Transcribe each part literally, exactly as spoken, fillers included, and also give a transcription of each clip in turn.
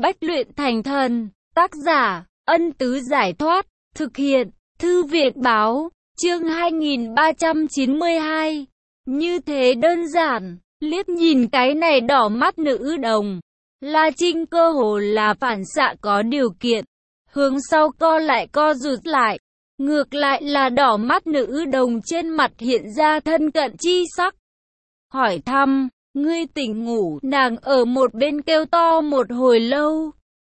bách luyện thành thần. Tác giả, Ân Tứ Giải Thoát. Thực hiện, Thư viện Báo. Chương hai nghìn ba trăm chín mươi hai. Như thế đơn giản. Liếc nhìn cái này đỏ mắt nữ đồng, La Trinh cơ hồ là phản xạ có điều kiện, hướng sau co lại co rụt lại. Ngược lại là đỏ mắt nữ đồng trên mặt hiện ra thân cận chi sắc. Hỏi thăm, ngươi tỉnh ngủ? Nàng ở một bên kêu to một hồi lâu.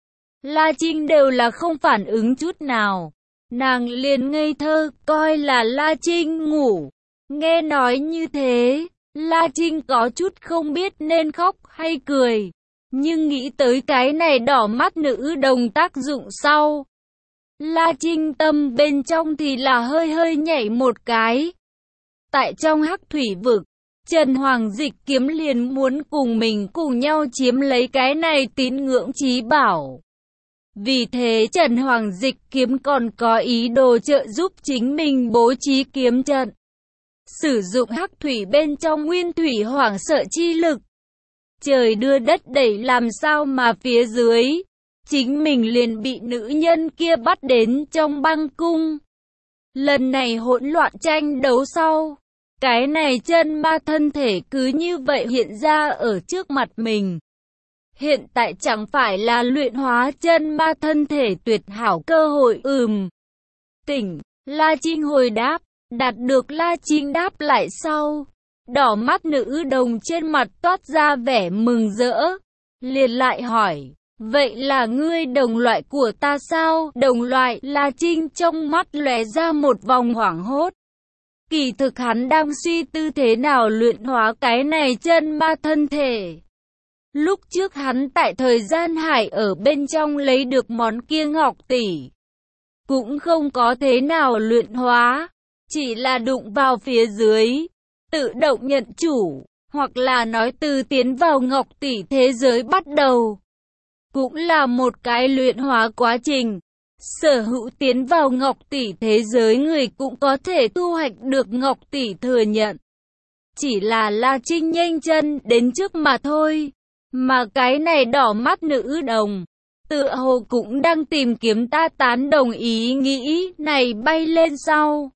La Trinh đều là không phản ứng chút nào. Nàng liền ngây thơ, coi là La Trinh ngủ. Nghe nói như thế, La Trinh có chút không biết nên khóc hay cười. Nhưng nghĩ tới cái này đỏ mắt nữ đồng tác dụng sau, La Trinh tâm bên trong thì là hơi hơi nhảy một cái. Tại trong hắc thủy vực, Trần Hoàng Dịch Kiếm liền muốn cùng mình cùng nhau chiếm lấy cái này tín ngưỡng chí bảo. Vì thế Trần Hoàng Dịch Kiếm còn có ý đồ trợ giúp chính mình bố trí kiếm trận, sử dụng hắc thủy bên trong nguyên thủy hoảng sợ chi lực. Trời đưa đất đẩy làm sao mà phía dưới, chính mình liền bị nữ nhân kia bắt đến trong băng cung. Lần này hỗn loạn tranh đấu sau, cái này chân ma thân thể cứ như vậy hiện ra ở trước mặt mình. Hiện tại chẳng phải là luyện hóa chân ma thân thể tuyệt hảo cơ hội. Ừm. Tỉnh, La Trinh hồi đáp, đạt được La Trinh đáp lại sau. Đỏ mắt nữ đồng trên mặt toát ra vẻ mừng rỡ. Liền lại hỏi, vậy là ngươi đồng loại của ta sao? Đồng loại? La Trinh trong mắt lóe ra một vòng hoảng hốt. Kỳ thực hắn đang suy tư thế nào luyện hóa cái này chân ma thân thể. Lúc trước hắn tại thời gian hải ở bên trong lấy được món kia ngọc tỷ, cũng không có thế nào luyện hóa, chỉ là đụng vào phía dưới, tự động nhận chủ, hoặc là nói từ tiến vào ngọc tỷ thế giới bắt đầu. Cũng là một cái luyện hóa quá trình. Sở hữu tiến vào ngọc tỷ thế giới người cũng có thể thu hoạch được ngọc tỷ thừa nhận. Chỉ là La Trinh nhanh chân đến trước mà thôi. Mà cái này đỏ mắt nữ đồng, tựa hồ cũng đang tìm kiếm ta tán đồng ý nghĩ này bay lên sau.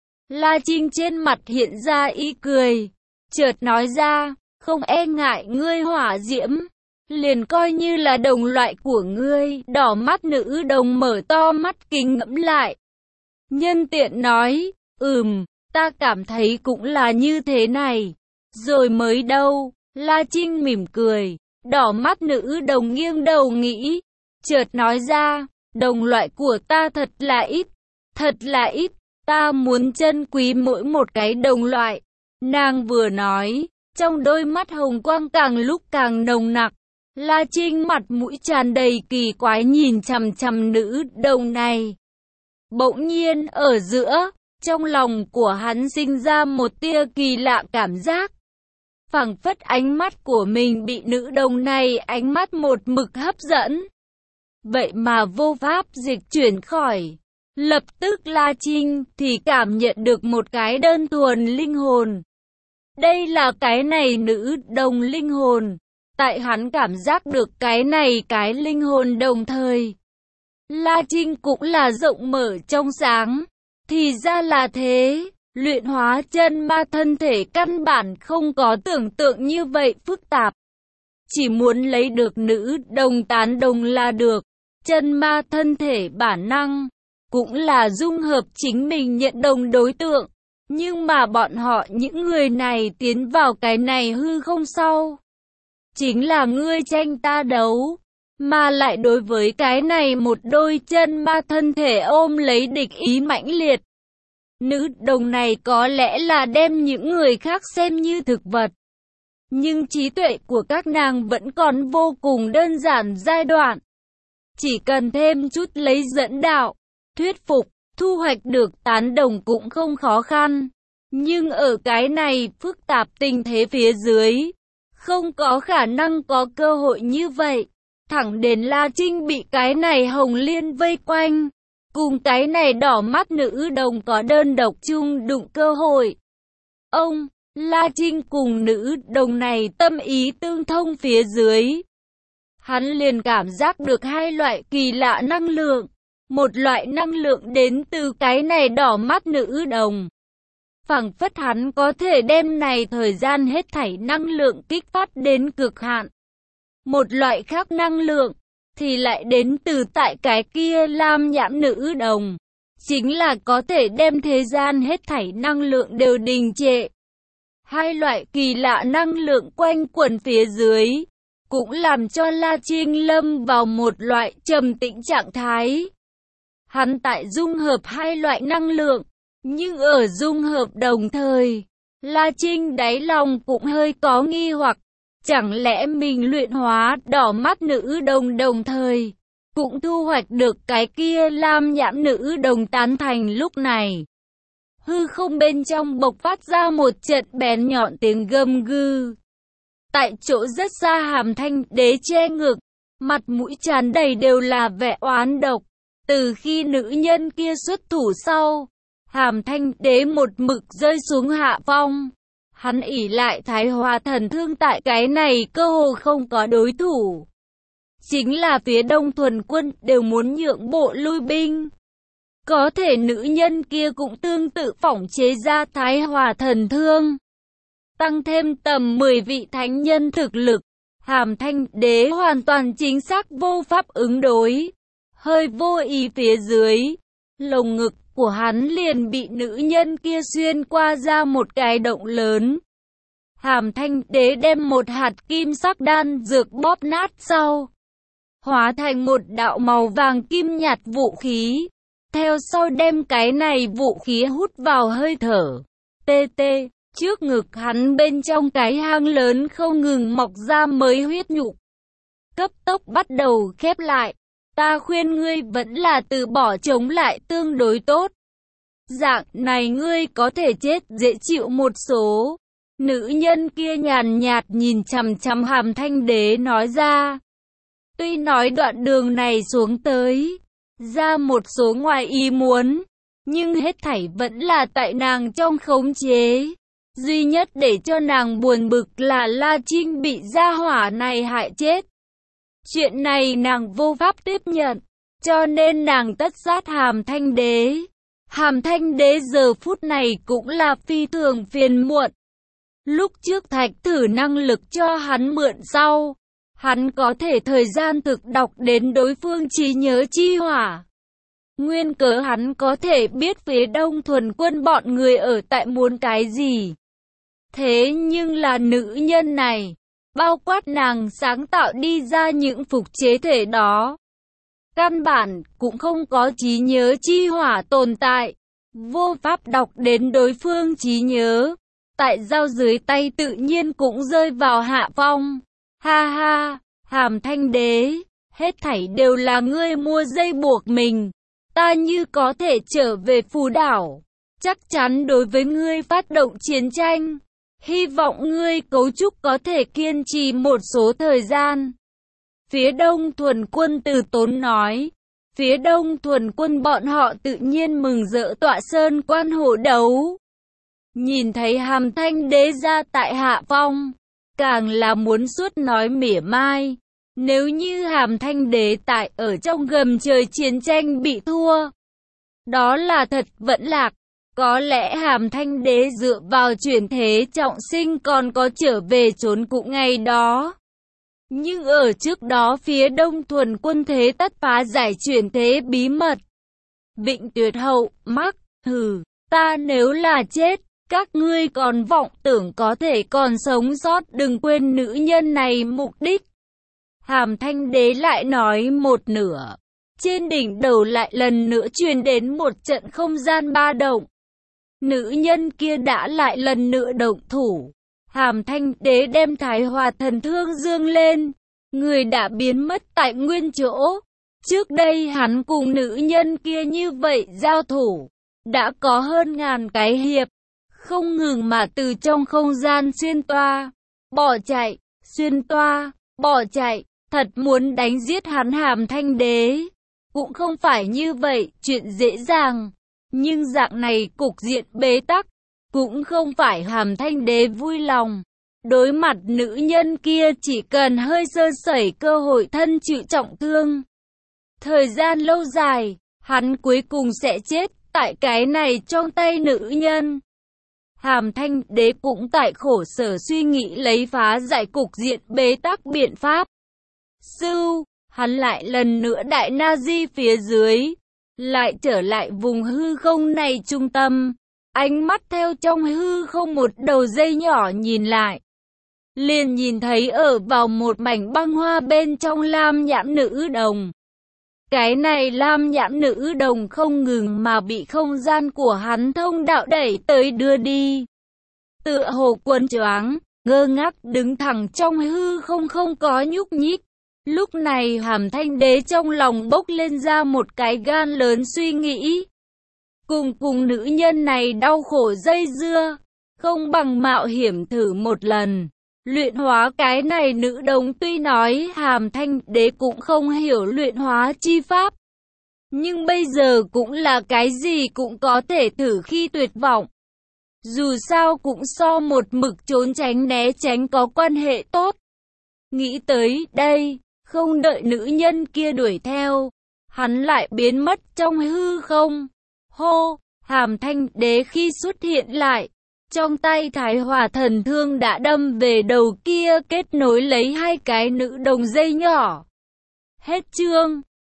La Trinh trên mặt hiện ra ý cười, chợt nói ra, không e ngại ngươi hỏa diễm, liền coi như là đồng loại của ngươi. Đỏ mắt nữ đồng mở to mắt kinh ngẫm lại. Nhân tiện nói, ừm, ta cảm thấy cũng là như thế này. Rồi mới đâu, La Trinh mỉm cười. Đỏ mắt nữ đồng nghiêng đầu nghĩ, chợt nói ra, đồng loại của ta thật là ít, thật là ít, ta muốn trân quý mỗi một cái đồng loại. Nàng vừa nói, trong đôi mắt hồng quang càng lúc càng nồng nặc. La Trinh mặt mũi tràn đầy kỳ quái nhìn chằm chằm nữ đồng này. Bỗng nhiên ở giữa, trong lòng của hắn sinh ra một tia kỳ lạ cảm giác. Phảng phất ánh mắt của mình bị nữ đồng này ánh mắt một mực hấp dẫn. Vậy mà vô pháp dịch chuyển khỏi. Lập tức La Trinh thì cảm nhận được một cái đơn thuần linh hồn. Đây là cái này nữ đồng linh hồn. Tại hắn cảm giác được cái này cái linh hồn đồng thời, La Trinh cũng là rộng mở trong sáng. Thì ra là thế. Luyện hóa chân ma thân thể căn bản không có tưởng tượng như vậy phức tạp. Chỉ muốn lấy được nữ đồng tán đồng là được. Chân ma thân thể bản năng, cũng là dung hợp chính mình nhận đồng đối tượng. Nhưng mà bọn họ những người này tiến vào cái này hư không sau. Chính là ngươi tranh ta đấu. Mà lại đối với cái này một đôi chân ma thân thể ôm lấy địch ý mãnh liệt. Nữ đồng này có lẽ là đem những người khác xem như thực vật. Nhưng trí tuệ của các nàng vẫn còn vô cùng đơn giản giai đoạn. Chỉ cần thêm chút lấy dẫn đạo, thuyết phục, thu hoạch được tán đồng cũng không khó khăn. Nhưng ở cái này phức tạp tình thế phía dưới, không có khả năng có cơ hội như vậy. Thẳng đến La Trinh bị cái này hồng liên vây quanh. Cùng cái này đỏ mắt nữ đồng có đơn độc chung đụng cơ hội. Ông, La Trinh cùng nữ đồng này tâm ý tương thông phía dưới. hắn liền cảm giác được hai loại kỳ lạ năng lượng. Một loại năng lượng đến từ cái này đỏ mắt nữ đồng. Phảng phất hắn có thể đem này thời gian hết thảy năng lượng kích phát đến cực hạn. Một loại khác năng lượng thì lại đến từ tại cái kia lam nhãn nữ đồng. Chính là có thể đem thế gian hết thảy năng lượng đều đình trệ. Hai loại kỳ lạ năng lượng quanh quẩn phía dưới, cũng làm cho La Trinh lâm vào một loại trầm tĩnh trạng thái. Hắn tại dung hợp hai loại năng lượng, nhưng ở dung hợp đồng thời, La Trinh đáy lòng cũng hơi có nghi hoặc, chẳng lẽ mình luyện hóa đỏ mắt nữ đồng đồng thời, cũng thu hoạch được cái kia lam nhãn nữ đồng tán thành. Lúc này, hư không bên trong bộc phát ra một trận bén nhọn tiếng gầm gừ. Tại chỗ rất xa Hàm Thanh Đế che ngực, mặt mũi tràn đầy đều là vẻ oán độc. Từ khi nữ nhân kia xuất thủ sau, Hàm Thanh Đế một mực rơi xuống hạ phong. Hắn ỷ lại Thái Hòa thần thương tại cái này cơ hồ không có đối thủ. Chính là phía Đông Thuần Quân đều muốn nhượng bộ lui binh. Có thể nữ nhân kia cũng tương tự phỏng chế ra Thái Hòa thần thương. Tăng thêm tầm mười vị thánh nhân thực lực, Hàm Thanh Đế hoàn toàn chính xác vô pháp ứng đối. Hơi vô ý phía dưới, lồng ngực của hắn liền bị nữ nhân kia xuyên qua ra một cái động lớn. Hàm Thanh Đế đem một hạt kim sắc đan dược bóp nát sau, hóa thành một đạo màu vàng kim nhạt vũ khí. Theo sau đem cái này vũ khí hút vào hơi thở. Tê tê, trước ngực hắn bên trong cái hang lớn không ngừng mọc ra mới huyết nhục. Cấp tốc bắt đầu khép lại. Ta khuyên ngươi vẫn là từ bỏ chống lại tương đối tốt. Dạng này ngươi có thể chết dễ chịu một số. Nữ nhân kia nhàn nhạt nhìn chằm chằm Hàm Thanh Đế nói ra. Tuy nói đoạn đường này xuống tới, ra một số ngoài ý muốn, nhưng hết thảy vẫn là tại nàng trong khống chế. Duy nhất để cho nàng buồn bực là La Trinh bị gia hỏa này hại chết. Chuyện này nàng vô pháp tiếp nhận, cho nên nàng tất sát Hàm Thanh Đế. Hàm Thanh Đế giờ phút này cũng là phi thường phiền muộn. Lúc trước thạch thử năng lực cho hắn mượn sau, hắn có thể thời gian thực đọc đến đối phương trí nhớ chi hỏa. Nguyên cớ hắn có thể biết phía Đông Thuần Quân bọn người ở tại muốn cái gì. Thế nhưng là nữ nhân này, bao quát nàng sáng tạo đi ra những phục chế thể đó, căn bản cũng không có trí nhớ chi hỏa tồn tại, vô pháp đọc đến đối phương trí nhớ. Tại giao dưới tay tự nhiên cũng rơi vào hạ phong. Ha ha, Hàm Thanh Đế, hết thảy đều là ngươi mua dây buộc mình. Ta như có thể trở về Phù Đảo, chắc chắn đối với ngươi phát động chiến tranh. Hy vọng ngươi cấu trúc có thể kiên trì một số thời gian. Phía Đông Thuần Quân từ tốn nói. Phía Đông Thuần Quân bọn họ tự nhiên mừng rỡ tọa sơn quan hộ đấu. Nhìn thấy Hàm Thanh Đế ra tại hạ phong, càng là muốn suốt nói mỉa mai. Nếu như Hàm Thanh Đế tại ở trong gầm trời chiến tranh bị thua, đó là thật vẫn lạc. Có lẽ Hàm Thanh Đế dựa vào chuyển thế trọng sinh còn có trở về trốn cũng ngày đó. Nhưng ở trước đó phía Đông Thuần Quân thế tất phá giải chuyển thế bí mật. Vịnh Tuyệt Hậu, mắc, hừ, ta nếu là chết, các ngươi còn vọng tưởng có thể còn sống sót, đừng quên nữ nhân này mục đích. Hàm Thanh Đế lại nói một nửa. Trên đỉnh đầu lại lần nữa truyền đến một trận không gian ba động. Nữ nhân kia đã lại lần nữa động thủ. Hàm Thanh Đế đem Thái Hòa thần thương dương lên. Người đã biến mất tại nguyên chỗ. Trước đây hắn cùng nữ nhân kia như vậy giao thủ. Đã có hơn ngàn cái hiệp. Không ngừng mà từ trong không gian xuyên toa. Bỏ chạy, xuyên toa, bỏ chạy. Thật muốn đánh giết hắn Hàm Thanh Đế. Cũng không phải như vậy, chuyện dễ dàng. Nhưng dạng này cục diện bế tắc, cũng không phải Hàm Thanh Đế vui lòng. Đối mặt nữ nhân kia chỉ cần hơi sơ sẩy cơ hội thân chịu trọng thương. Thời gian lâu dài, hắn cuối cùng sẽ chết tại cái này trong tay nữ nhân. Hàm Thanh Đế cũng tại khổ sở suy nghĩ lấy phá giải cục diện bế tắc biện pháp. Sưu, hắn lại lần nữa đại na di phía dưới, lại trở lại vùng hư không này trung tâm. Ánh mắt theo trong hư không một đầu dây nhỏ nhìn lại. Liền nhìn thấy ở vào một mảnh băng hoa bên trong lam nhãn nữ đồng. Cái này lam nhãn nữ đồng không ngừng mà bị không gian của hắn thông đạo đẩy tới đưa đi. Tựa hồ quấn choáng, ngơ ngác đứng thẳng trong hư không không có nhúc nhích. Lúc này Hàm Thanh Đế trong lòng bốc lên ra một cái gan lớn suy nghĩ. Cùng cùng nữ nhân này đau khổ dây dưa, không bằng mạo hiểm thử một lần. Luyện hóa cái này nữ đồng tuy nói Hàm Thanh Đế cũng không hiểu luyện hóa chi pháp. Nhưng bây giờ cũng là cái gì cũng có thể thử khi tuyệt vọng. Dù sao cũng so một mực trốn tránh né tránh có quan hệ tốt. Nghĩ tới đây, không đợi nữ nhân kia đuổi theo, hắn lại biến mất trong hư không. Hô, Hàm Thanh Đế khi xuất hiện lại, trong tay Thái Hỏa Thần Thương đã đâm về đầu kia kết nối lấy hai cái nữ đồng dây nhỏ. Hết chương.